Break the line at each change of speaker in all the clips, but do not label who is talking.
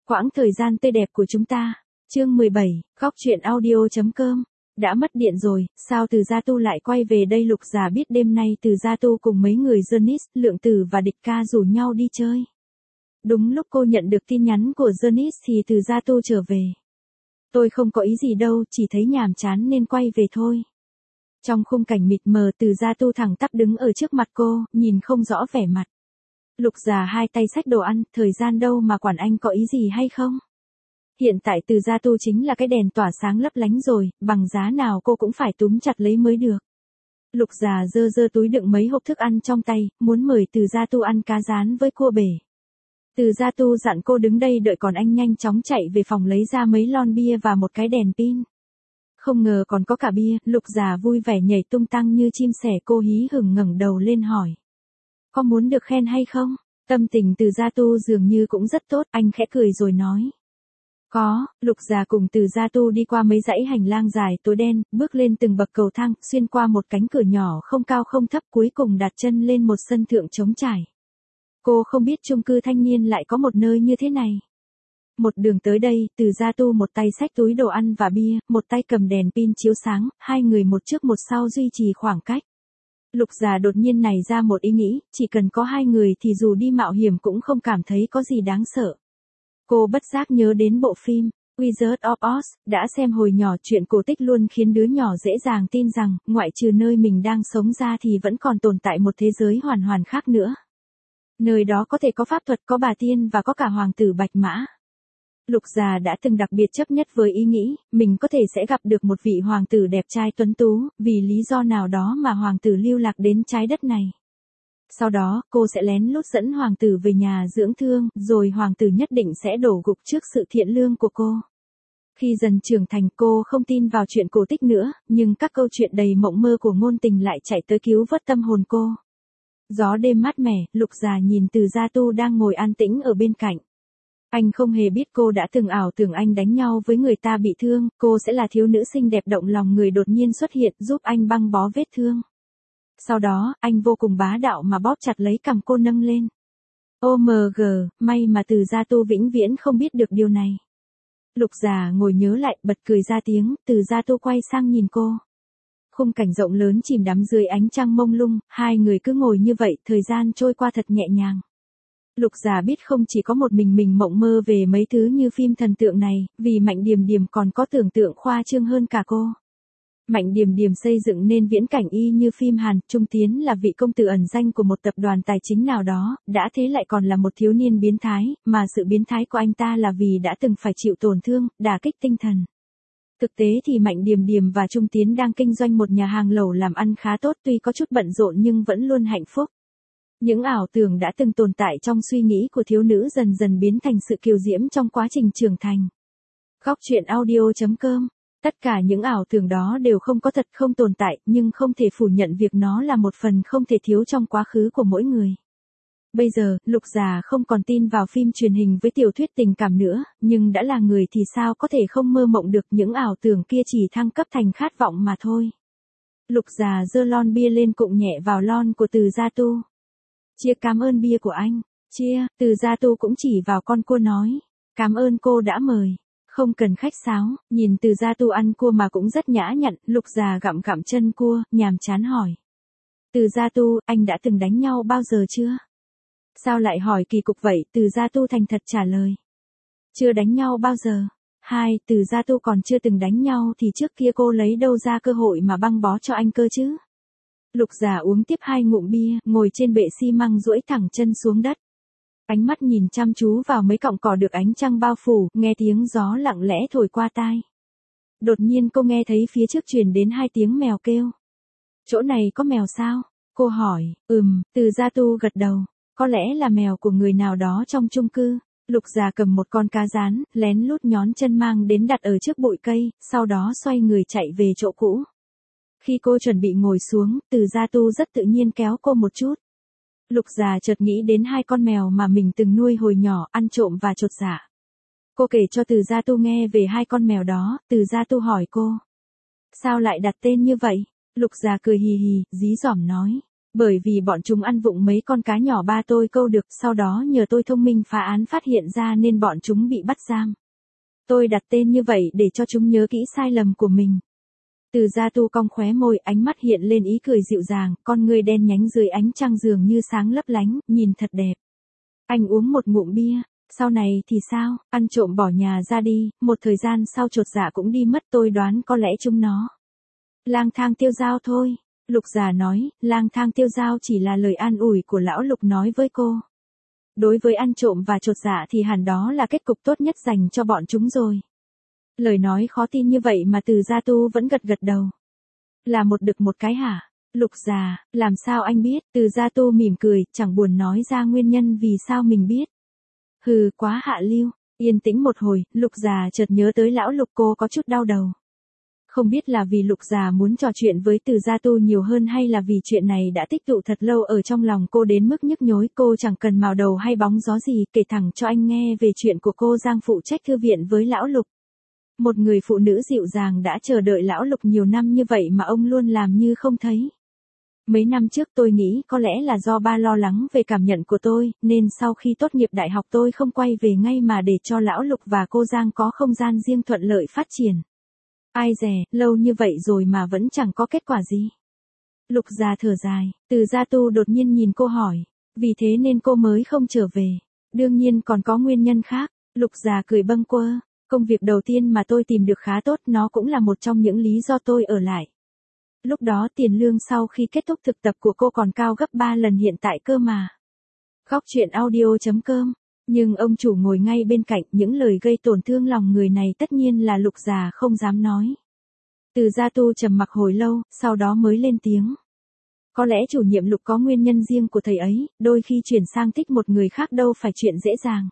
Quãng thời gian tươi đẹp của chúng ta. Chương 17, góc truyện audio.com. Đã mất điện rồi, sao Từ Gia Tu lại quay về đây? Lục Giả biết đêm nay Từ Gia Tu cùng mấy người Jonis, Lượng Tử và Địch Ca rủ nhau đi chơi. Đúng lúc cô nhận được tin nhắn của Jonis thì Từ Gia Tu trở về. Tôi không có ý gì đâu, chỉ thấy nhàm chán nên quay về thôi. Trong khung cảnh mịt mờ, Từ Gia Tu thẳng tắp đứng ở trước mặt cô, nhìn không rõ vẻ mặt. Lục Giả hai tay xách đồ ăn, thời gian đâu mà quản anh có ý gì hay không? Hiện tại Từ Gia Tu chính là cái đèn tỏa sáng lấp lánh rồi, bằng giá nào cô cũng phải túm chặt lấy mới được. Lục Giả giơ túi đựng mấy hộp thức ăn trong tay, muốn mời Từ Gia Tu ăn cá rán với cua bể. Từ Gia Tu dặn cô đứng đây đợi, còn anh nhanh chóng chạy về phòng lấy ra mấy lon bia và một cái đèn pin. Không ngờ còn có cả bia. Lục Giả vui vẻ nhảy tung tăng như chim sẻ, cô hí hửng ngẩng đầu lên hỏi. Có muốn được khen hay không? Tâm tình Từ Gia Tu dường như cũng rất tốt, anh khẽ cười rồi nói. Có. Lục Giả cùng Từ Gia Tu đi qua mấy dãy hành lang dài tối đen, bước lên từng bậc cầu thang, xuyên qua một cánh cửa nhỏ không cao không thấp, cuối cùng đặt chân lên một sân thượng trống trải. Cô không biết chung cư thanh niên lại có một nơi như thế này. Một đường tới đây, Từ Gia Tu một tay xách túi đồ ăn và bia, một tay cầm đèn pin chiếu sáng, hai người một trước một sau duy trì khoảng cách. Lục Giả đột nhiên nảy ra một ý nghĩ, chỉ cần có hai người thì dù đi mạo hiểm cũng không cảm thấy có gì đáng sợ. Cô bất giác nhớ đến bộ phim Wizard of Oz, đã xem hồi nhỏ. Chuyện cổ tích luôn khiến đứa nhỏ dễ dàng tin rằng, ngoại trừ nơi mình đang sống ra thì vẫn còn tồn tại một thế giới hoàn hoàn khác nữa. Nơi đó có thể có pháp thuật, có bà tiên và có cả hoàng tử Bạch Mã. Lục Giả đã từng đặc biệt chấp nhất với ý nghĩ, mình có thể sẽ gặp được một vị hoàng tử đẹp trai tuấn tú, vì lý do nào đó mà hoàng tử lưu lạc đến trái đất này. Sau đó, cô sẽ lén lút dẫn hoàng tử về nhà dưỡng thương, rồi hoàng tử nhất định sẽ đổ gục trước sự thiện lương của cô. Khi dần trưởng thành, cô không tin vào chuyện cổ tích nữa, nhưng các câu chuyện đầy mộng mơ của ngôn tình lại chạy tới cứu vớt tâm hồn cô. Gió đêm mát mẻ, Lục Giả nhìn Từ Gia Tu đang ngồi an tĩnh ở bên cạnh. Anh không hề biết cô đã từng ảo tưởng anh đánh nhau với người ta bị thương, cô sẽ là thiếu nữ xinh đẹp động lòng người đột nhiên xuất hiện giúp anh băng bó vết thương. Sau đó, anh vô cùng bá đạo mà bóp chặt lấy cằm cô nâng lên. OMG, may mà Từ Gia Tu vĩnh viễn không biết được điều này. Lục Giả ngồi nhớ lại, bật cười ra tiếng. Từ Gia Tu quay sang nhìn cô. Khung cảnh rộng lớn chìm đắm dưới ánh trăng mông lung, hai người cứ ngồi như vậy, thời gian trôi qua thật nhẹ nhàng. Lục Giả biết không chỉ có một mình mộng mơ về mấy thứ như phim thần tượng này, vì Mạnh Điềm Điềm còn có tưởng tượng khoa trương hơn cả cô. Mạnh Điềm Điềm xây dựng nên viễn cảnh y như phim Hàn, Trung Tiến là vị công tử ẩn danh của một tập đoàn tài chính nào đó, đã thế lại còn là một thiếu niên biến thái, mà sự biến thái của anh ta là vì đã từng phải chịu tổn thương, đả kích tinh thần. Thực tế thì Mạnh Điềm Điềm và Trung Tiến đang kinh doanh một nhà hàng lẩu làm ăn khá tốt, tuy có chút bận rộn nhưng vẫn luôn hạnh phúc. Những ảo tưởng đã từng tồn tại trong suy nghĩ của thiếu nữ dần dần biến thành sự kiều diễm trong quá trình trưởng thành. Góc truyện audio.com. Tất cả những ảo tưởng đó đều không có thật, không tồn tại, nhưng không thể phủ nhận việc nó là một phần không thể thiếu trong quá khứ của mỗi người. Bây giờ, Lục Giả không còn tin vào phim truyền hình với tiểu thuyết tình cảm nữa, nhưng đã là người thì sao có thể không mơ mộng được, những ảo tưởng kia chỉ thăng cấp thành khát vọng mà thôi. Lục Giả giơ lon bia lên cụng nhẹ vào lon của Từ Gia Tu. Chia, cảm ơn bia của anh. Chia. Từ Gia Tu cũng chỉ vào con cua nói. Cảm ơn cô đã mời. Không cần khách sáo. Nhìn Từ Gia Tu ăn cua mà cũng rất nhã nhặn, Lục Giả gặm gặm chân cua, nhàm chán hỏi. Từ Gia Tu, anh đã từng đánh nhau bao giờ chưa? Sao lại hỏi kỳ cục vậy? Từ Gia Tu thành thật trả lời. Chưa đánh nhau bao giờ. Từ Gia Tu còn chưa từng đánh nhau thì trước kia cô lấy đâu ra cơ hội mà băng bó cho anh cơ chứ? Lục Giả uống tiếp 2 ngụm bia, ngồi trên bệ xi măng duỗi thẳng chân xuống đất. Ánh mắt nhìn chăm chú vào mấy cọng cỏ được ánh trăng bao phủ, nghe tiếng gió lặng lẽ thổi qua tai. Đột nhiên cô nghe thấy phía trước truyền đến 2 tiếng mèo kêu. Chỗ này có mèo sao? Cô hỏi. Từ Gia Tu gật đầu. Có lẽ là mèo của người nào đó trong chung cư. Lục Giả cầm một con cá rán, lén lút nhón chân mang đến đặt ở trước bụi cây, sau đó xoay người chạy về chỗ cũ. Khi cô chuẩn bị ngồi xuống, Từ Gia Tu rất tự nhiên kéo cô một chút. Lục Giả chợt nghĩ đến 2 con mèo mà mình từng nuôi hồi nhỏ, ăn trộm và chột dạ. Cô kể cho Từ Gia Tu nghe về 2 con mèo đó. Từ Gia Tu hỏi cô. Sao lại đặt tên như vậy? Lục Giả cười hì hì, dí dỏm nói. Bởi vì bọn chúng ăn vụng mấy con cá nhỏ ba tôi câu được, sau đó nhờ tôi thông minh phá án phát hiện ra nên bọn chúng bị bắt giam. Tôi đặt tên như vậy để cho chúng nhớ kỹ sai lầm của mình. Từ Gia Tu cong khóe môi, ánh mắt hiện lên ý cười dịu dàng, con ngươi đen nhánh dưới ánh trăng dường như sáng lấp lánh, nhìn thật đẹp. Anh uống một ngụm bia, sau này thì sao, ăn trộm bỏ nhà ra đi, một thời gian sau chột dạ cũng đi mất, tôi đoán có lẽ chúng nó lang thang tiêu dao thôi. Lục già nói, lang thang tiêu dao chỉ là lời an ủi của lão Lục nói với cô. Đối với ăn trộm và chột dạ thì hẳn đó là kết cục tốt nhất dành cho bọn chúng rồi. Lời nói khó tin như vậy mà Từ Gia Tu vẫn gật gật đầu. Là một đực một cái hả? Lục già, làm sao anh biết? Từ Gia Tu mỉm cười, chẳng buồn nói ra nguyên nhân vì sao mình biết. Hừ, quá hạ lưu. Yên tĩnh một hồi, Lục già chợt nhớ tới lão Lục, cô có chút đau đầu. Không biết là vì Lục già muốn trò chuyện với Từ Gia Tu nhiều hơn hay là vì chuyện này đã tích tụ thật lâu ở trong lòng cô đến mức nhức nhối, cô chẳng cần mào đầu hay bóng gió gì, kể thẳng cho anh nghe về chuyện của cô Giang phụ trách thư viện với lão Lục. Một người phụ nữ dịu dàng đã chờ đợi lão Lục nhiều năm như vậy mà ông luôn làm như không thấy. Mấy năm trước tôi nghĩ có lẽ là do ba lo lắng về cảm nhận của tôi, nên sau khi tốt nghiệp đại học tôi không quay về ngay mà để cho lão Lục và cô Giang có không gian riêng thuận lợi phát triển. Ai dè, lâu như vậy rồi mà vẫn chẳng có kết quả gì. Lục già thở dài, Từ Gia Tu đột nhiên nhìn cô hỏi, vì thế nên cô mới không trở về. Đương nhiên còn có nguyên nhân khác. Lục già cười bâng quơ, công việc đầu tiên mà tôi tìm được khá tốt, nó cũng là một trong những lý do tôi ở lại. Lúc đó tiền lương sau khi kết thúc thực tập của cô còn cao gấp 3 lần hiện tại cơ mà. Khóc chuyện audio.com. Nhưng ông chủ ngồi ngay bên cạnh, những lời gây tổn thương lòng người này tất nhiên là Lục già không dám nói. Từ Gia Tu trầm mặc hồi lâu, sau đó mới lên tiếng. Có lẽ chủ nhiệm Lục có nguyên nhân riêng của thầy ấy, đôi khi chuyển sang thích một người khác đâu phải chuyện dễ dàng.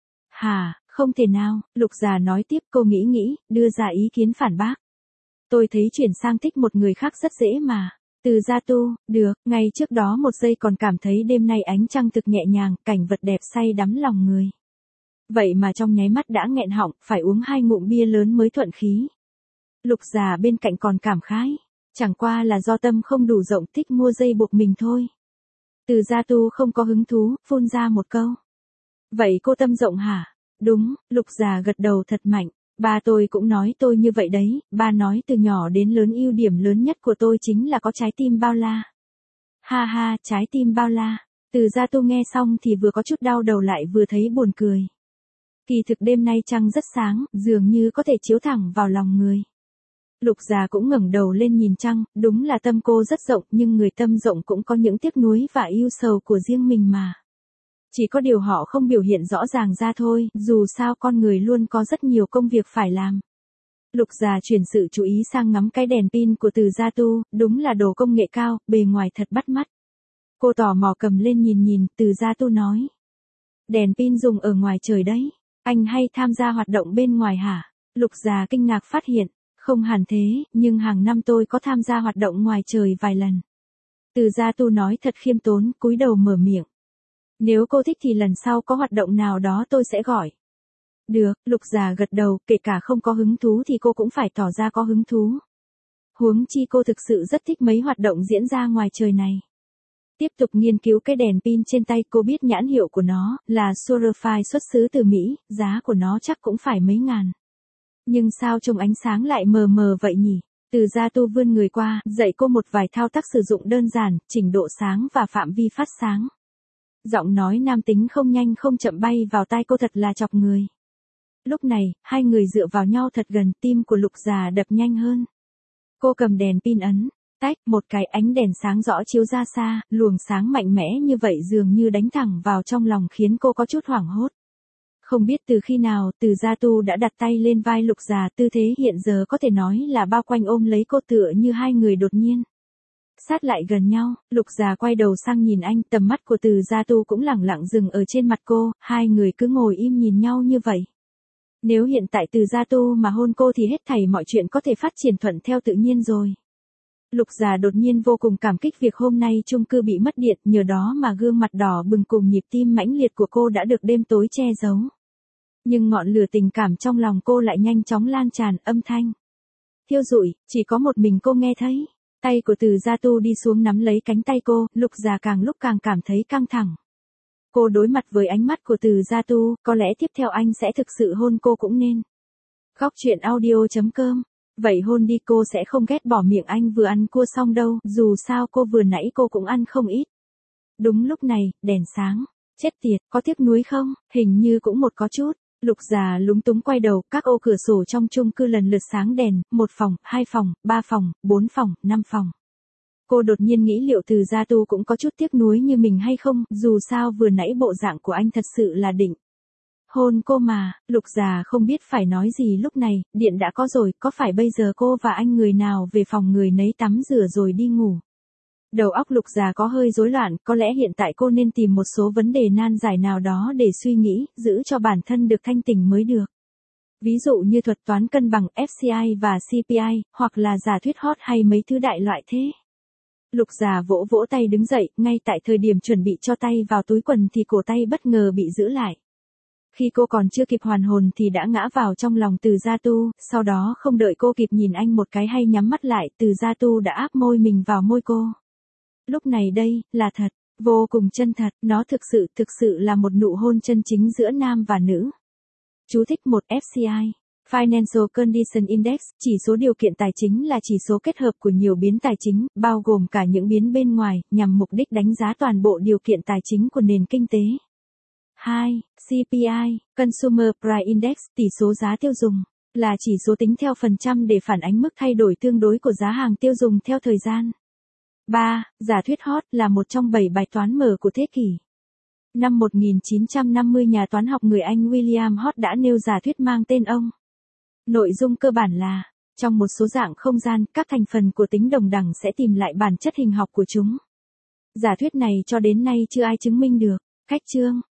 Hả, không thể nào, Lục già nói tiếp, cô nghĩ, đưa ra ý kiến phản bác. Tôi thấy chuyển sang thích một người khác rất dễ mà. Từ Gia Tu, được, ngay trước đó một giây còn cảm thấy đêm nay ánh trăng thực nhẹ nhàng, cảnh vật đẹp say đắm lòng người. Vậy mà trong nháy mắt đã nghẹn họng, phải uống 2 ngụm bia lớn mới thuận khí. Lục già bên cạnh còn cảm khái, chẳng qua là do tâm không đủ rộng, thích mua dây buộc mình thôi. Từ Gia Tu không có hứng thú, phun ra một câu. Vậy cô tâm rộng hả? Đúng, Lục già gật đầu thật mạnh. Ba tôi cũng nói tôi như vậy đấy, ba nói từ nhỏ đến lớn ưu điểm lớn nhất của tôi chính là có trái tim bao la. Ha ha, trái tim bao la. Từ Gia Tu nghe xong thì vừa có chút đau đầu lại vừa thấy buồn cười. Kỳ thực đêm nay trăng rất sáng, dường như có thể chiếu thẳng vào lòng người. Lục già cũng ngẩng đầu lên nhìn trăng, đúng là tâm cô rất rộng, nhưng người tâm rộng cũng có những tiếc nuối và ưu sầu của riêng mình mà. Chỉ có điều họ không biểu hiện rõ ràng ra thôi, dù sao con người luôn có rất nhiều công việc phải làm. Lục già chuyển sự chú ý sang ngắm cái đèn pin của Từ Gia Tu, đúng là đồ công nghệ cao, bề ngoài thật bắt mắt. Cô tò mò cầm lên nhìn, Từ Gia Tu nói. Đèn pin dùng ở ngoài trời đấy, anh hay tham gia hoạt động bên ngoài hả? Lục già kinh ngạc phát hiện, không hẳn thế, nhưng hàng năm tôi có tham gia hoạt động ngoài trời vài lần. Từ Gia Tu nói thật khiêm tốn, cúi đầu mở miệng. Nếu cô thích thì lần sau có hoạt động nào đó tôi sẽ gọi. Được, Lục già gật đầu, kể cả không có hứng thú thì cô cũng phải tỏ ra có hứng thú. Huống chi cô thực sự rất thích mấy hoạt động diễn ra ngoài trời này. Tiếp tục nghiên cứu cái đèn pin trên tay, cô biết nhãn hiệu của nó là Surefire xuất xứ từ Mỹ, giá của nó chắc cũng phải mấy ngàn. Nhưng sao trông ánh sáng lại mờ mờ vậy nhỉ? Từ Gia Tu vươn người qua, dạy cô một vài thao tác sử dụng đơn giản, chỉnh độ sáng và phạm vi phát sáng. Giọng nói nam tính không nhanh không chậm bay vào tai cô thật là chọc người. Lúc này, hai người dựa vào nhau thật gần, tim của Lục già đập nhanh hơn. Cô cầm đèn pin ấn, tách, một cái ánh đèn sáng rõ chiếu ra xa, luồng sáng mạnh mẽ như vậy dường như đánh thẳng vào trong lòng khiến cô có chút hoảng hốt. Không biết từ khi nào, Từ Gia Tu đã đặt tay lên vai Lục già, tư thế hiện giờ có thể nói là bao quanh ôm lấy cô tựa như hai người đột nhiên sát lại gần nhau. Lục già quay đầu sang nhìn anh, tầm mắt của Từ Gia Tu cũng lẳng lặng dừng ở trên mặt cô, hai người cứ ngồi im nhìn nhau như vậy. Nếu hiện tại Từ Gia Tu mà hôn cô thì hết thảy mọi chuyện có thể phát triển thuận theo tự nhiên rồi. Lục già đột nhiên vô cùng cảm kích việc hôm nay chung cư bị mất điện, nhờ đó mà gương mặt đỏ bừng cùng nhịp tim mãnh liệt của cô đã được đêm tối che giấu. Nhưng ngọn lửa tình cảm trong lòng cô lại nhanh chóng lan tràn, âm thanh thiêu rụi, chỉ có một mình cô nghe thấy. Tay của Từ Gia Tu đi xuống nắm lấy cánh tay cô, Lục Già càng lúc càng cảm thấy căng thẳng. Cô đối mặt với ánh mắt của Từ Gia Tu, có lẽ tiếp theo anh sẽ thực sự hôn cô cũng nên. Góc truyện audio.com. Vậy hôn đi, cô sẽ không ghét bỏ miệng anh vừa ăn cua xong đâu, dù sao cô vừa nãy cô cũng ăn không ít. Đúng lúc này, đèn sáng. Chết tiệt, có tiếc nuối không? Hình như cũng một có chút. Lục Già lúng túng quay đầu, các ô cửa sổ trong chung cư lần lượt sáng đèn, 1 phòng, 2 phòng, 3 phòng, 4 phòng, 5 phòng. Cô đột nhiên nghĩ liệu Từ Gia Tu cũng có chút tiếc nuối như mình hay không, dù sao vừa nãy bộ dạng của anh thật sự là đỉnh. Hôn cô mà, Lục Già không biết phải nói gì lúc này, điện đã có rồi, có phải bây giờ cô và anh người nào về phòng người nấy tắm rửa rồi đi ngủ. Đầu óc Lục Già có hơi rối loạn, có lẽ hiện tại cô nên tìm một số vấn đề nan giải nào đó để suy nghĩ, giữ cho bản thân được thanh tỉnh mới được. Ví dụ như thuật toán cân bằng FCI và CPI, hoặc là giả thuyết hot hay mấy thứ đại loại thế. Lục Già vỗ vỗ tay đứng dậy, ngay tại thời điểm chuẩn bị cho tay vào túi quần thì cổ tay bất ngờ bị giữ lại. Khi cô còn chưa kịp hoàn hồn thì đã ngã vào trong lòng Từ Gia Tu, sau đó không đợi cô kịp nhìn anh một cái hay nhắm mắt lại, Từ Gia Tu đã áp môi mình vào môi cô. Lúc này đây, là thật, vô cùng chân thật, nó thực sự là một nụ hôn chân chính giữa nam và nữ. Chú thích 1 FCI. Financial Condition Index, chỉ số điều kiện tài chính là chỉ số kết hợp của nhiều biến tài chính, bao gồm cả những biến bên ngoài, nhằm mục đích đánh giá toàn bộ điều kiện tài chính của nền kinh tế. 2. CPI, Consumer Price Index, tỷ số giá tiêu dùng, là chỉ số tính theo phần trăm để phản ánh mức thay đổi tương đối của giá hàng tiêu dùng theo thời gian. 3. Giả thuyết hot là một trong 7 bài toán mở của thế kỷ. Năm 1950 nhà toán học người Anh William Hot đã nêu giả thuyết mang tên ông. Nội dung cơ bản là, trong một số dạng không gian, các thành phần của tính đồng đẳng sẽ tìm lại bản chất hình học của chúng. Giả thuyết này cho đến nay chưa ai chứng minh được. Khách chương.